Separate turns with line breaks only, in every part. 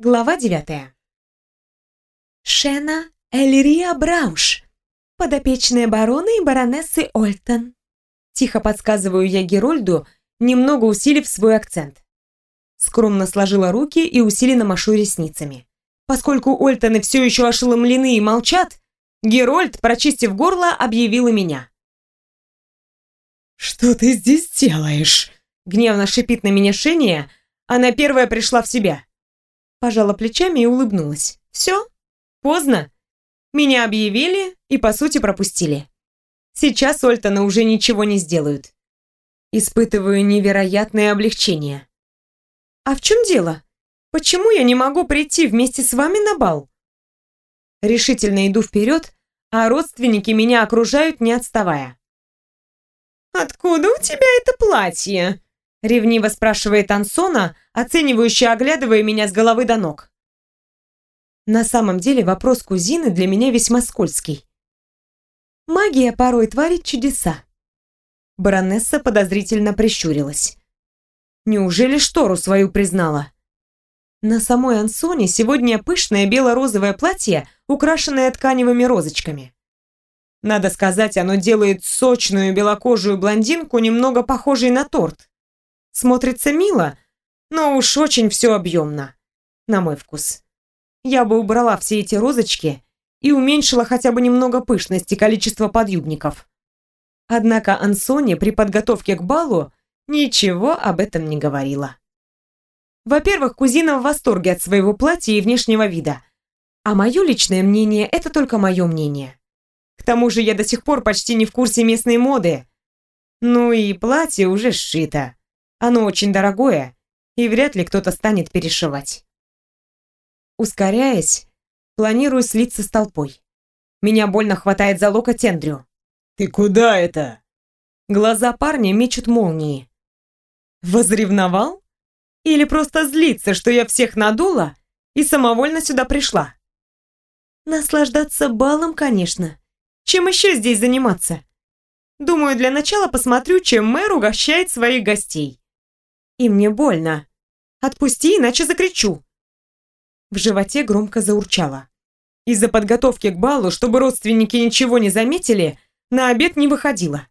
Глава 9. Шена Эльрия Брауш, подопечная барона и баронессы Ольтон. Тихо подсказываю я Герольду, немного усилив свой акцент. Скромно сложила руки и усиленно машу ресницами. Поскольку Ольтоны все еще ошеломлены и молчат, Герольд, прочистив горло, объявила меня. «Что ты здесь делаешь?» Гневно шипит на меня Шения, она первая пришла в себя. Пожала плечами и улыбнулась. «Все? Поздно. Меня объявили и, по сути, пропустили. Сейчас Ольтоны уже ничего не сделают. Испытываю невероятное облегчение. А в чем дело? Почему я не могу прийти вместе с вами на бал?» Решительно иду вперед, а родственники меня окружают, не отставая. «Откуда у тебя это платье?» Ревниво спрашивает Ансона, оценивающе оглядывая меня с головы до ног. На самом деле вопрос кузины для меня весьма скользкий. Магия порой творит чудеса. Баронесса подозрительно прищурилась. Неужели штору свою признала? На самой Ансоне сегодня пышное бело-розовое платье, украшенное тканевыми розочками. Надо сказать, оно делает сочную белокожую блондинку немного похожей на торт. Смотрится мило, но уж очень все объемно, на мой вкус. Я бы убрала все эти розочки и уменьшила хотя бы немного пышности количества подъюбников. Однако Ансоне при подготовке к балу ничего об этом не говорила. Во-первых, кузина в восторге от своего платья и внешнего вида, а мое личное мнение – это только мое мнение. К тому же я до сих пор почти не в курсе местной моды. Ну и платье уже сшито. Оно очень дорогое, и вряд ли кто-то станет перешивать. Ускоряясь, планирую слиться с толпой. Меня больно хватает за локоть Эндрю.
«Ты куда это?»
Глаза парня мечут молнии. Возревновал? Или просто злится, что я всех надула и самовольно сюда пришла? Наслаждаться балом, конечно. Чем еще здесь заниматься? Думаю, для начала посмотрю, чем мэр угощает своих гостей. И мне больно. Отпусти, иначе закричу. В животе громко заурчало. Из-за подготовки к балу, чтобы родственники ничего не заметили, на обед не выходила.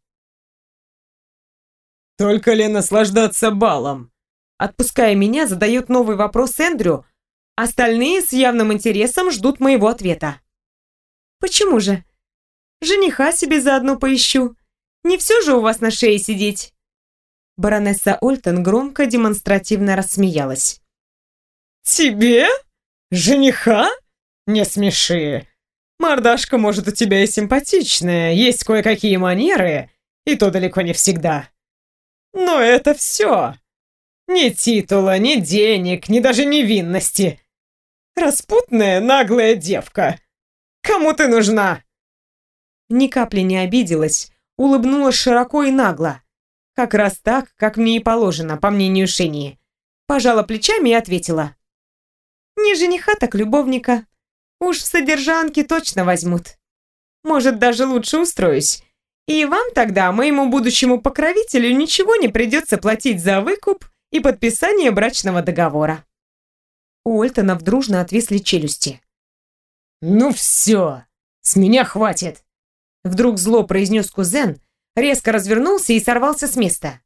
«Только ли наслаждаться балом?»
Отпуская меня, задает новый вопрос Эндрю. Остальные с явным интересом ждут моего ответа. «Почему же? Жениха себе заодно поищу. Не все же у вас на шее сидеть?» Баронесса Ольтон громко демонстративно рассмеялась.
«Тебе? Жениха? Не смеши. Мордашка, может, у тебя и симпатичная, есть кое-какие манеры, и то далеко не всегда. Но это все. Ни титула, ни денег, ни даже невинности. Распутная, наглая девка. Кому ты нужна?»
Ни капли не обиделась, улыбнулась широко и нагло. Как раз так, как мне и положено, по мнению Шении. Пожала плечами и ответила. «Не жениха, так любовника. Уж в содержанке точно возьмут. Может, даже лучше устроюсь. И вам тогда, моему будущему покровителю, ничего не придется платить за выкуп и подписание брачного договора». У Ольтонов дружно отвисли челюсти.
«Ну все, с меня хватит!»
Вдруг зло произнес кузен, резко развернулся и сорвался с места.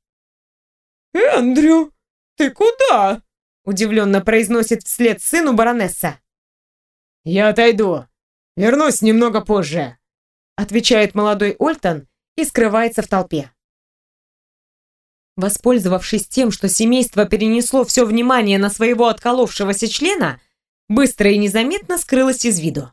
«Эндрю, ты куда?»
Удивленно произносит вслед сыну баронесса.
«Я отойду. Вернусь немного позже»,
отвечает молодой Ольтон и скрывается в толпе. Воспользовавшись тем, что семейство перенесло все внимание на своего отколовшегося члена, быстро и незаметно скрылось из виду.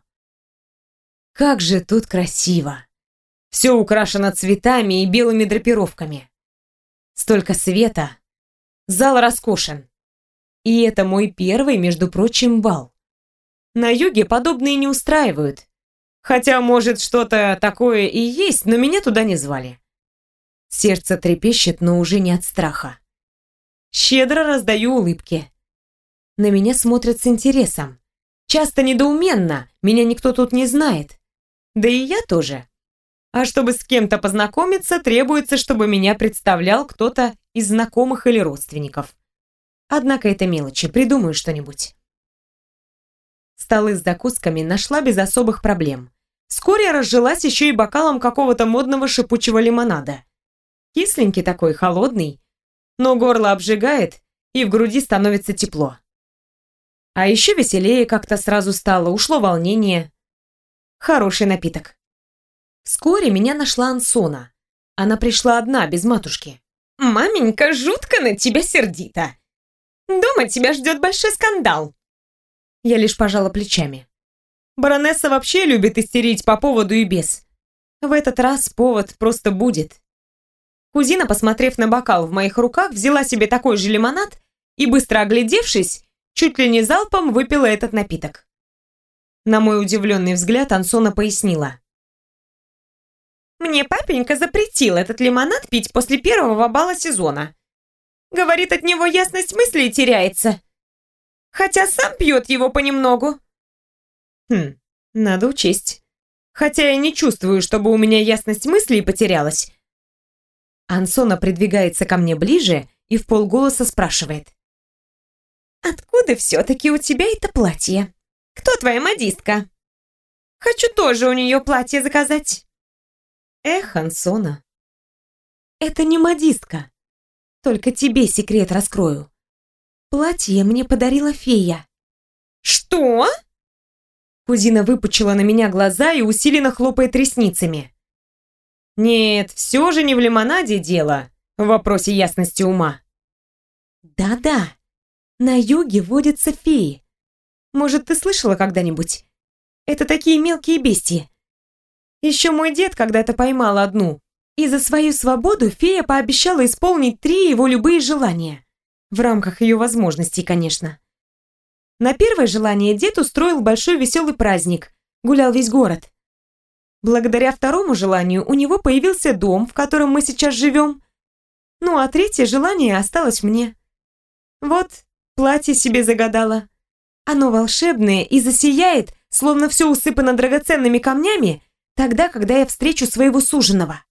Как же тут красиво! Все украшено цветами и белыми драпировками. Столько света. Зал роскошен. И это мой первый, между прочим, бал. На юге подобные не устраивают. Хотя, может, что-то такое и есть, но меня туда не звали. Сердце трепещет, но уже не от страха. Щедро раздаю улыбки. На меня смотрят с интересом. Часто недоуменно, меня никто тут не знает. Да и я тоже. А чтобы с кем-то познакомиться, требуется, чтобы меня представлял кто-то из знакомых или родственников. Однако это мелочи, придумаю что-нибудь. Столы с закусками нашла без особых проблем. Вскоре разжилась еще и бокалом какого-то модного шипучего лимонада. Кисленький такой, холодный, но горло обжигает и в груди становится тепло. А еще веселее как-то сразу стало, ушло волнение. Хороший напиток. Вскоре меня нашла Ансона. Она пришла одна, без матушки. «Маменька жутко на тебя сердита. Дома тебя ждет большой скандал». Я лишь пожала плечами. Баронесса вообще любит истерить по поводу и без. В этот раз повод просто будет. Кузина, посмотрев на бокал в моих руках, взяла себе такой же лимонад и, быстро оглядевшись, чуть ли не залпом выпила этот напиток. На мой удивленный взгляд Ансона пояснила. «Мне папенька запретил этот лимонад пить после первого бала сезона. Говорит, от него ясность мыслей теряется. Хотя сам пьет его понемногу». Надо учесть. Хотя я не чувствую, чтобы у меня ясность мыслей потерялась. Ансона придвигается ко мне ближе и вполголоса спрашивает. «Откуда все-таки у тебя это платье? Кто твоя модистка? Хочу тоже у нее платье заказать». Эх, Ансона. Это не модистка. Только тебе секрет раскрою. Платье мне подарила фея. Что? Кузина выпучила на меня глаза и усиленно хлопает ресницами. Нет, все же не в лимонаде дело, в вопросе ясности ума. Да-да, на юге водятся феи. Может, ты слышала когда-нибудь? Это такие мелкие бестии. Еще мой дед когда-то поймал одну, и за свою свободу фея пообещала исполнить 3 его любые желания. В рамках ее возможностей, конечно. На первое желание дед устроил большой веселый праздник, гулял весь город. Благодаря второму желанию у него появился дом, в котором мы сейчас живем. Ну а третье желание осталось мне. Вот, платье себе загадала. Оно волшебное и засияет, словно все усыпано драгоценными камнями, тогда, когда я встречу своего суженого.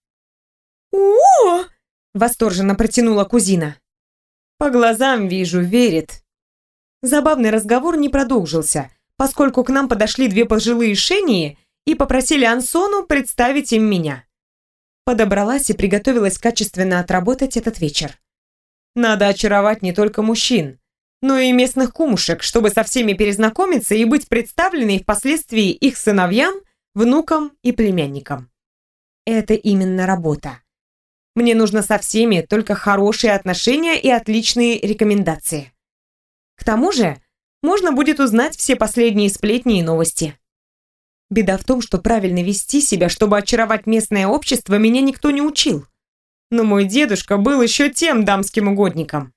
«О!» – восторженно протянула кузина. По глазам вижу, верит. Забавный разговор не продолжился, поскольку к нам подошли 2 пожилые шении и попросили Ансону представить им меня. Подобралась и приготовилась качественно отработать этот вечер. Надо очаровать не только мужчин, но и местных кумушек, чтобы со всеми перезнакомиться и быть представленной впоследствии их сыновьям, внукам и племянникам. Это именно работа. Мне нужно со всеми только хорошие отношения и отличные рекомендации. К тому же, можно будет узнать все последние сплетни и новости. Беда в том, что правильно вести себя, чтобы очаровать местное общество, меня никто не учил. Но мой дедушка был еще тем дамским угодником.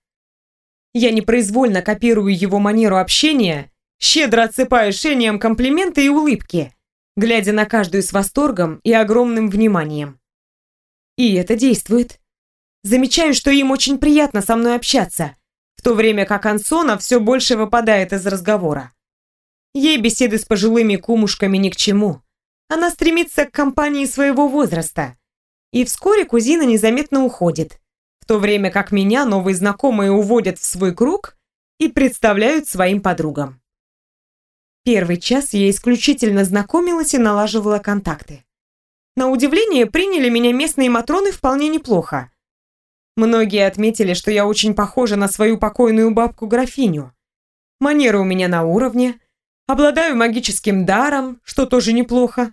Я непроизвольно копирую его манеру общения, щедро отсыпая шением комплименты и улыбки, глядя на каждую с восторгом и огромным вниманием. И это действует. Замечаю, что им очень приятно со мной общаться, в то время как Ансона все больше выпадает из разговора. Ей беседы с пожилыми кумушками ни к чему. Она стремится к компании своего возраста. И вскоре кузина незаметно уходит, в то время как меня новые знакомые уводят в свой круг и представляют своим подругам. Первый час я исключительно знакомилась и налаживала контакты. На удивление, приняли меня местные матроны вполне неплохо. Многие отметили, что я очень похожа на свою покойную бабку-графиню. Манеры у меня на уровне, обладаю магическим даром, что тоже неплохо.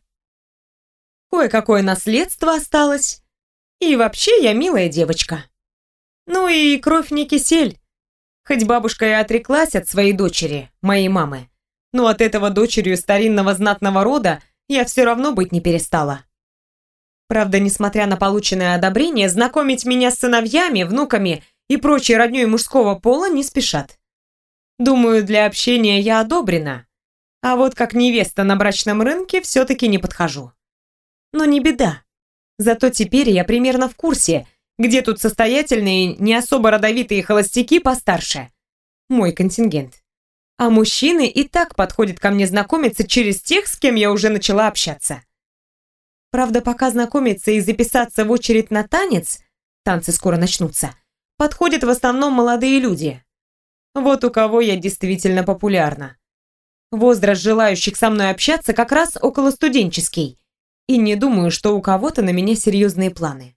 Кое-какое наследство осталось. И вообще я милая девочка. Ну и кровь не кисель. Хоть бабушка и отреклась от своей дочери, моей мамы, но от этого дочерью старинного знатного рода я все равно быть не перестала. Правда, несмотря на полученное одобрение, знакомить меня с сыновьями, внуками и прочей роднёй мужского пола не спешат. Думаю, для общения я одобрена, а вот как невеста на брачном рынке все-таки не подхожу. Но не беда. Зато теперь я примерно в курсе, где тут состоятельные, не особо родовитые холостяки постарше. Мой контингент. А мужчины и так подходят ко мне знакомиться через тех, с кем я уже начала общаться. Правда, пока знакомиться и записаться в очередь на танец, танцы скоро начнутся, подходят в основном молодые люди. Вот у кого я действительно популярна. Возраст желающих со мной общаться как раз околостуденческий. И не думаю, что у кого-то на меня серьезные планы.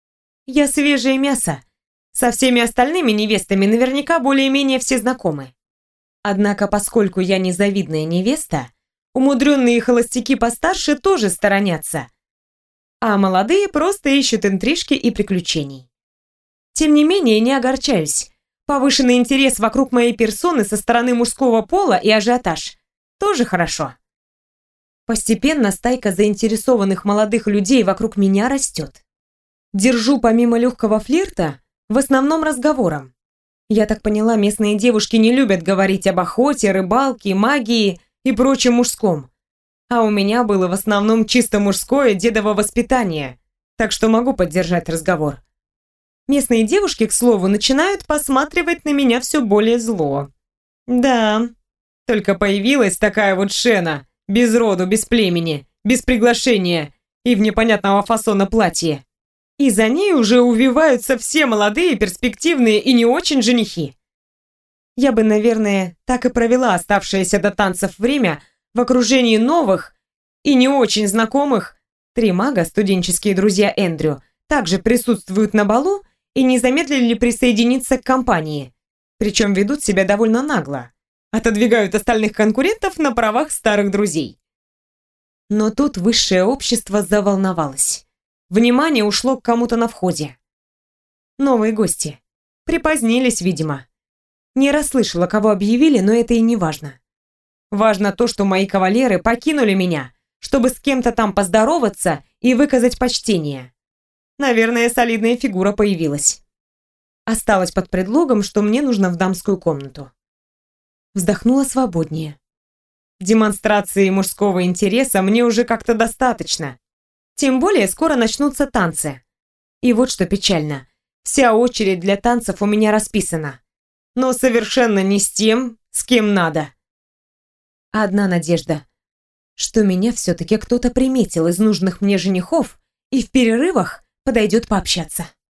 Я свежее мясо. Со всеми остальными невестами наверняка более-менее все знакомы. Однако, поскольку я незавидная невеста, умудренные холостяки постарше тоже сторонятся, а молодые просто ищут интрижки и приключений. Тем не менее, не огорчаюсь. Повышенный интерес вокруг моей персоны со стороны мужского пола и ажиотаж тоже хорошо. Постепенно стайка заинтересованных молодых людей вокруг меня растет. Держу помимо легкого флирта в основном разговором. Я так поняла, местные девушки не любят говорить об охоте, рыбалке, магии и прочем мужском. А у меня было в основном чисто мужское дедово воспитание, так что могу поддержать разговор. Местные девушки, к слову, начинают посматривать на меня все более зло. Да, только появилась такая вот Шена, без роду, без племени, без приглашения и в непонятного фасона платье. И за ней уже увиваются все молодые, перспективные и не очень женихи. Я бы, наверное, так и провела оставшееся до танцев время в окружении новых и не очень знакомых. 3 мага, студенческие друзья Эндрю, также присутствуют на балу и не замедлили присоединиться к компании. Причем ведут себя довольно нагло. Отодвигают остальных конкурентов на правах старых друзей. Но тут высшее общество заволновалось. Внимание ушло к кому-то на входе. Новые гости. Припозднились, видимо. Не расслышала, кого объявили, но это и не важно. Важно то, что мои кавалеры покинули меня, чтобы с кем-то там поздороваться и выказать почтение. Наверное, солидная фигура появилась. Осталось под предлогом, что мне нужно в дамскую комнату. Вздохнула свободнее. Демонстрации мужского интереса мне уже как-то достаточно. Тем более скоро начнутся танцы. И вот что печально. Вся очередь для танцев у меня расписана. Но совершенно не с тем, с кем надо. Одна надежда, что меня все-таки кто-то приметил из нужных мне женихов и в перерывах подойдет пообщаться.